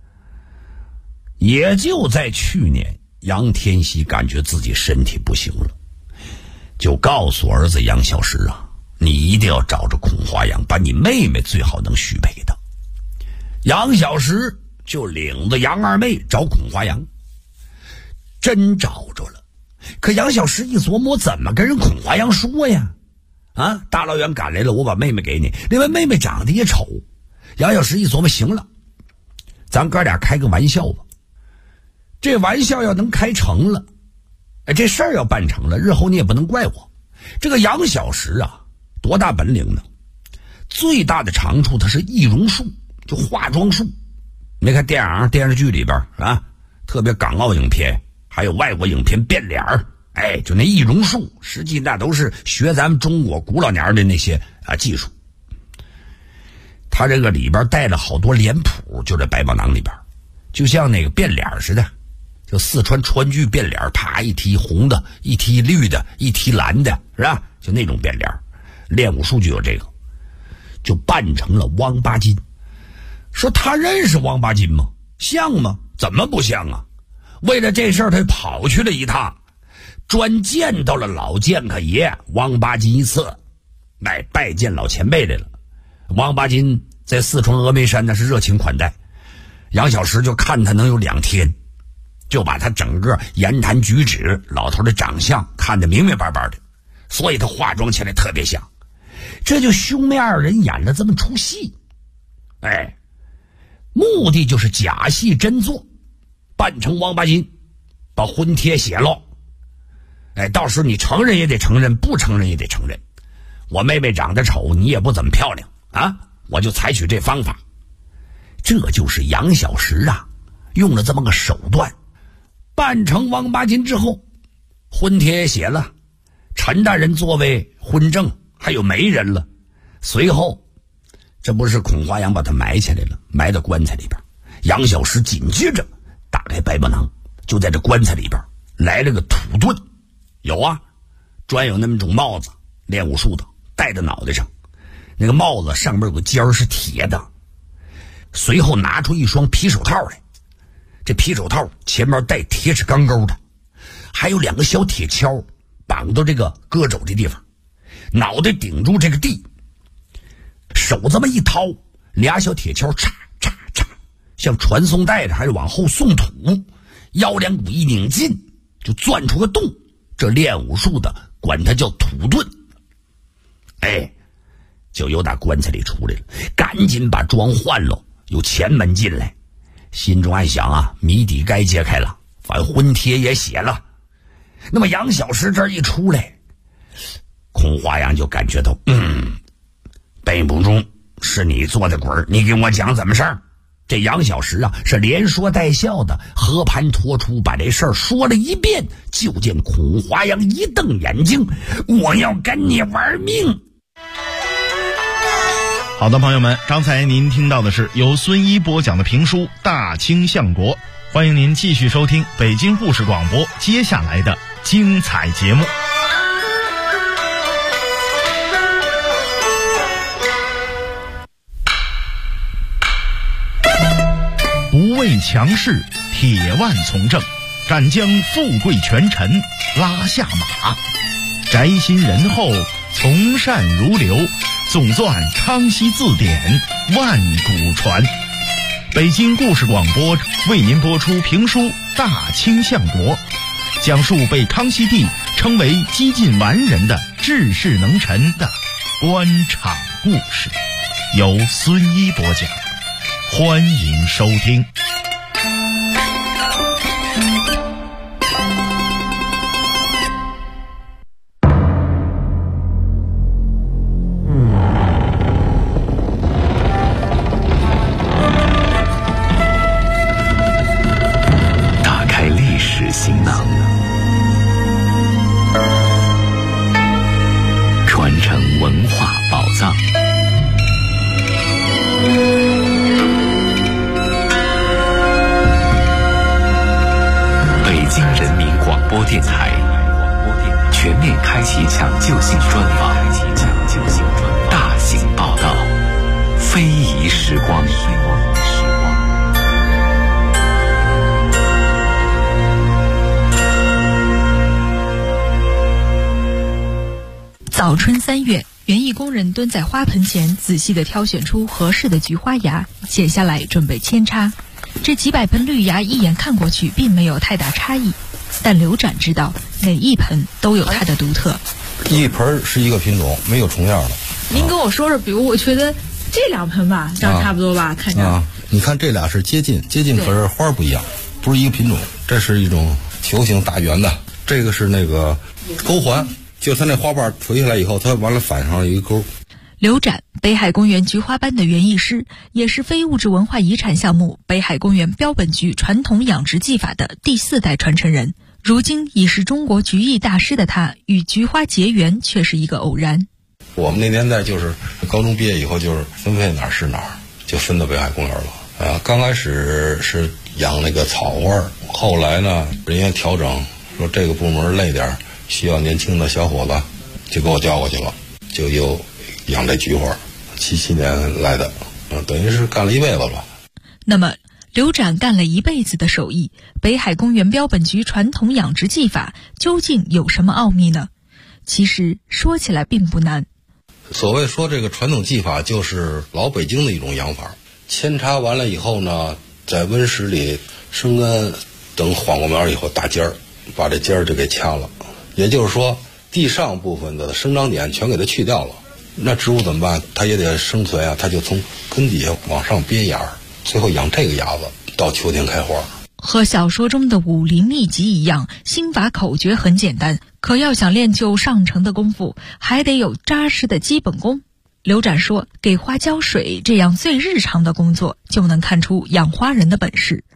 也就在去年，杨天锡感觉自己身体不行了，就告诉儿子杨小石啊，你一定要找着孔华阳，把你妹妹最好能许配他。杨小石就领着杨二妹找孔华阳，真找着了。可杨小石一琢磨，怎么跟人孔华阳说呀？啊，大老远赶来了，我把妹妹给你，另外妹妹长得也丑。杨小石一琢磨，行了，咱哥俩开个玩笑吧。这玩笑要能开成了，这事儿要办成了，日后你也不能怪我。这个杨小石啊，多大本领呢？最大的长处他是易容术，就化妆术。你看电影电视剧里边啊，特别港澳影片还有外国影片变脸儿，就那易容术，实际那都是学咱们中国古老年的那些技术。他这个里边带了好多脸谱，就这百宝囊里边，就像那个变脸似的，就四川川剧变脸，啪一提红的，一提绿的，一提蓝的，是吧？就那种变脸，练武术就有这个，就扮成了王八金。说他认识王八金吗？像吗？怎么不像啊？为了这事儿，他跑去了一趟，专见到了老剑客爷王八金一次，拜见老前辈来了。王八金在四川峨眉山那是热情款待。杨小石就看他能有2天，就把他整个言谈举止、老头的长相看得明明白白的，所以他化妆起来特别像。这就兄妹2人演了这么出戏，目的就是假戏真做，扮成王八金，把婚帖写了。到时候你承认也得承认，不承认也得承认。我妹妹长得丑，你也不怎么漂亮啊，我就采取这方法。这就是杨小石啊，用了这么个手段。扮成王八金之后，婚帖也写了，陈大人作为婚证，还有媒人了。随后这不是孔华阳把他埋起来了，埋到棺材里边。杨小石紧接着打开白布囊，就在这棺材里边来了个土遁。有啊，专有那么一种帽子，练武术的戴在脑袋上，那个帽子上面有个尖儿是铁的。随后拿出一双皮手套来，这皮手套前面带铁齿钢钩的，还有2个小铁锹绑到这个胳肘的地方，脑袋顶住这个地，手这么一掏，2小铁锹嚓嚓嚓，像传送带的还是往后送土，腰2股一拧劲，就钻出个洞。这练武术的管它叫土遁。就由打棺材里出来了，赶紧把妆换了，又前门进来，心中暗想啊，谜底该揭开了，反正婚帖也写了。那么杨小石这一出来，孔华阳就感觉到，背不中是你做的鬼，你给我讲怎么事儿。这杨小石啊，是连说带笑的和盘托出，把这事儿说了一遍。就见孔华阳一瞪眼睛，我要跟你玩命。 好的，朋友们，刚才您听到的是由孙一播讲的评书《大清相国》，欢迎您继续收听北京故事广播接下来的精彩节目。不畏强势，铁腕从政，敢将富贵权臣拉下马，宅心仁厚，从善如流，总纂康熙字典，万古传。北京故事广播为您播出评书《大清相国》，讲述被康熙帝称为几近完人的治世能臣的官场故事，由孙一播讲，欢迎收听。 电台全面开启抢救性专访，大型报道，非遗时光。 早春3月，园艺工人蹲在花盆前，仔细地挑选出合适的菊花芽，剪下来准备扦插。这几百盆绿芽一眼看过去并没有太大差异，但刘展知道每一盆都有它的独特。 一盆是一个品种，没有重样的。 您跟我说说，比如我觉得这2盆吧，长差不多吧，看着。 你看这俩是接近，可是花不一样，不是一个品种。这是一种球形大圆的，这个是那个钩环，就它那花瓣垂下来以后，它完了反上了一个钩。 刘展，北海公园菊花班的园艺师，也是非物质文化遗产项目北海公园标本菊传统养殖技法的第4代传承人。如今已是中国菊艺大师的他，与菊花结缘却是一个偶然。 我们那年代就是高中毕业以后，就是分配哪儿是哪儿，就分到北海公园了。刚开始是养那个草花，后来呢，人家调整说这个部门累点，需要年轻的小伙子，就给我调过去了，就又养这菊花。77年来的，等于是干了一辈子了。 那么刘展干了一辈子的手艺，北海公园标本菊传统养殖技法究竟有什么奥秘呢？其实说起来并不难。 所谓说这个传统技法，就是老北京的一种养法。扦插完了以后呢，在温室里生根，等黄瓜苗以后打尖儿，把这尖儿就给掐了。也就是说，地上部分的生长点全给它去掉了。那植物怎么办？它也得生存啊，它就从根底下往上编芽，最后养这个芽子，到秋天开花。 和小说中的武林秘籍一样，心法口诀很简单，可要想练就上乘的功夫，还得有扎实的基本功。刘展说，给花浇水这样最日常的工作，就能看出养花人的本事。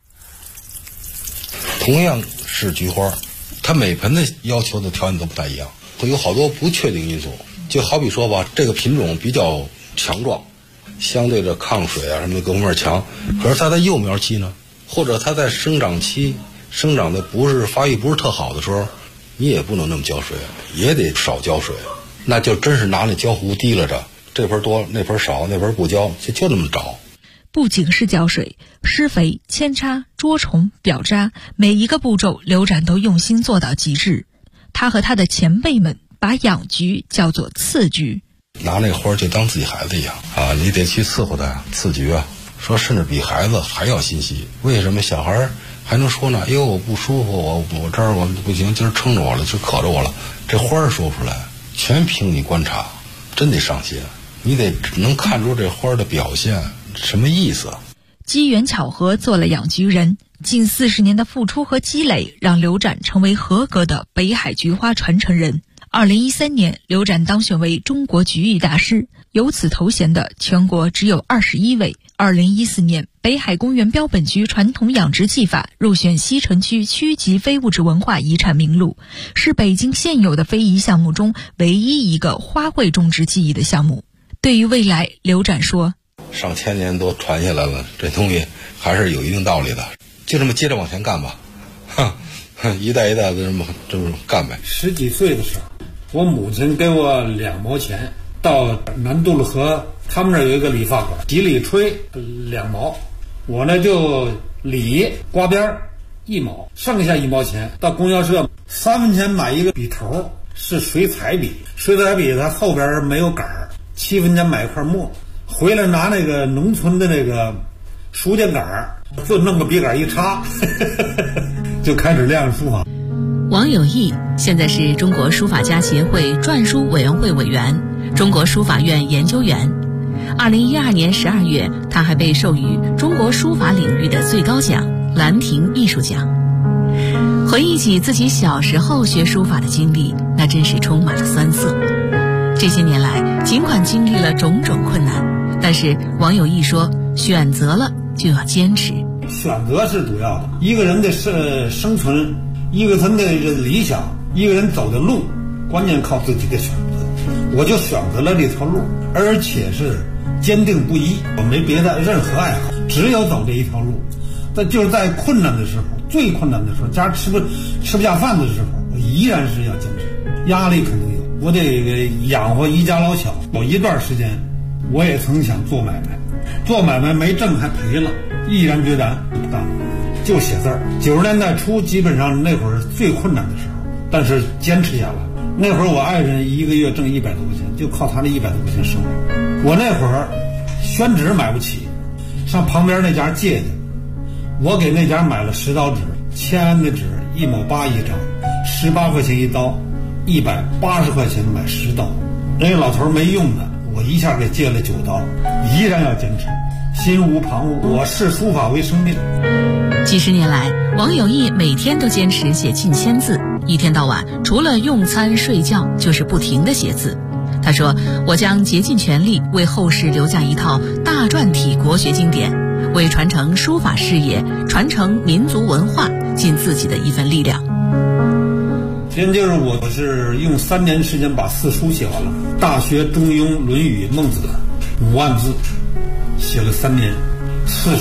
同样是菊花，它每盆的要求的条件都不太一样，会有好多不确定因素。就好比说吧，这个品种比较强壮，相对的抗水啊什么的各方面强，可是它在幼苗期呢，或者它在生长期生长的发育不是特好的时候，你也不能那么浇水，也得少浇水，那就真是拿那浇壶提拉着，这盆多那盆少，那盆不浇，就那么着。 不仅是浇水、施肥、扦插、捉虫、表渣，每一个步骤刘展都用心做到极致。他和他的前辈们把养菊叫做刺菊， 拿那花就当自己孩子一样啊，你得去伺候他，刺菊啊，说甚至比孩子还要心细。为什么小孩还能说呢？因为我不舒服，我这儿我不行，今儿撑着我了，就渴着我了。这花说不出来，全凭你观察，真得上心，你得能看出这花的表现什么意思。 机缘巧合做了养菊人，近40年的付出和积累，让刘展成为合格的北海菊花传承人。2013年，刘展当选为中国菊艺大师，有此头衔的全国只有21位。2014年，北海公园标本菊传统养殖技法入选西城区区级非物质文化遗产名录，是北京现有的非遗项目中唯一一个花卉种植技艺的项目。对于未来，刘展说， 上千年都传下来了，这东西还是有一定道理的，就这么接着往前干吧，一代一代的这么干呗。 10几岁的时候，我母亲给我2毛钱，到南渡了河，他们那儿有一个理发馆，洗理吹2毛，我呢就理刮边1毛，剩下1毛钱到供销社3分钱买一个笔头，是水彩笔，水彩笔它后边没有杆儿，7分钱买一块墨，回来拿那个农村的那个书架杆儿，就弄个笔杆一插就开始练书法。 王有义现在是中国书法家协会篆书委员会委员、中国书法院研究员。2012年12月，他还被授予中国书法领域的最高奖兰亭艺术奖。回忆起自己小时候学书法的经历，那真是充满了酸涩。这些年来，尽管经历了种种困难，但是王有义说，选择了就要坚持。 选择是主要的，一个人的生存，一个人的理想，一个人走的路，关键靠自己的选择。我就选择了这条路，而且是坚定不移，我没别的任何爱好，只有走这一条路。但就是在困难的时候，最困难的时候，家吃不下饭的时候，我依然是要坚持。压力肯定有，我得养活一家老小。有一段时间，我也曾想做买卖，做买卖没挣还赔了，毅然决然不干，就写字儿。90年代初，基本上那会儿最困难的时候，但是坚持下来。那会儿我爱人1个月挣100多块钱，就靠他那100多块钱生活。我那会儿宣纸买不起，上旁边那家借去，我给那家买了10刀纸，签的纸1毛8一张，18块钱一刀，180块钱买10刀。那个老头没用的，我一下给借了9刀，依然要坚持，心无旁骛。我视书法为生命。 几十年来，王有义每天都坚持写近1000字，一天到晚除了用餐睡觉就是不停地写字。他说，我将竭尽全力为后世留下一套大篆体国学经典，为传承书法事业、传承民族文化尽自己的一份力量。 先就是我是用3年时间把4书写完了，《大学》《中庸》《论语》《孟子》5万字，写了3年。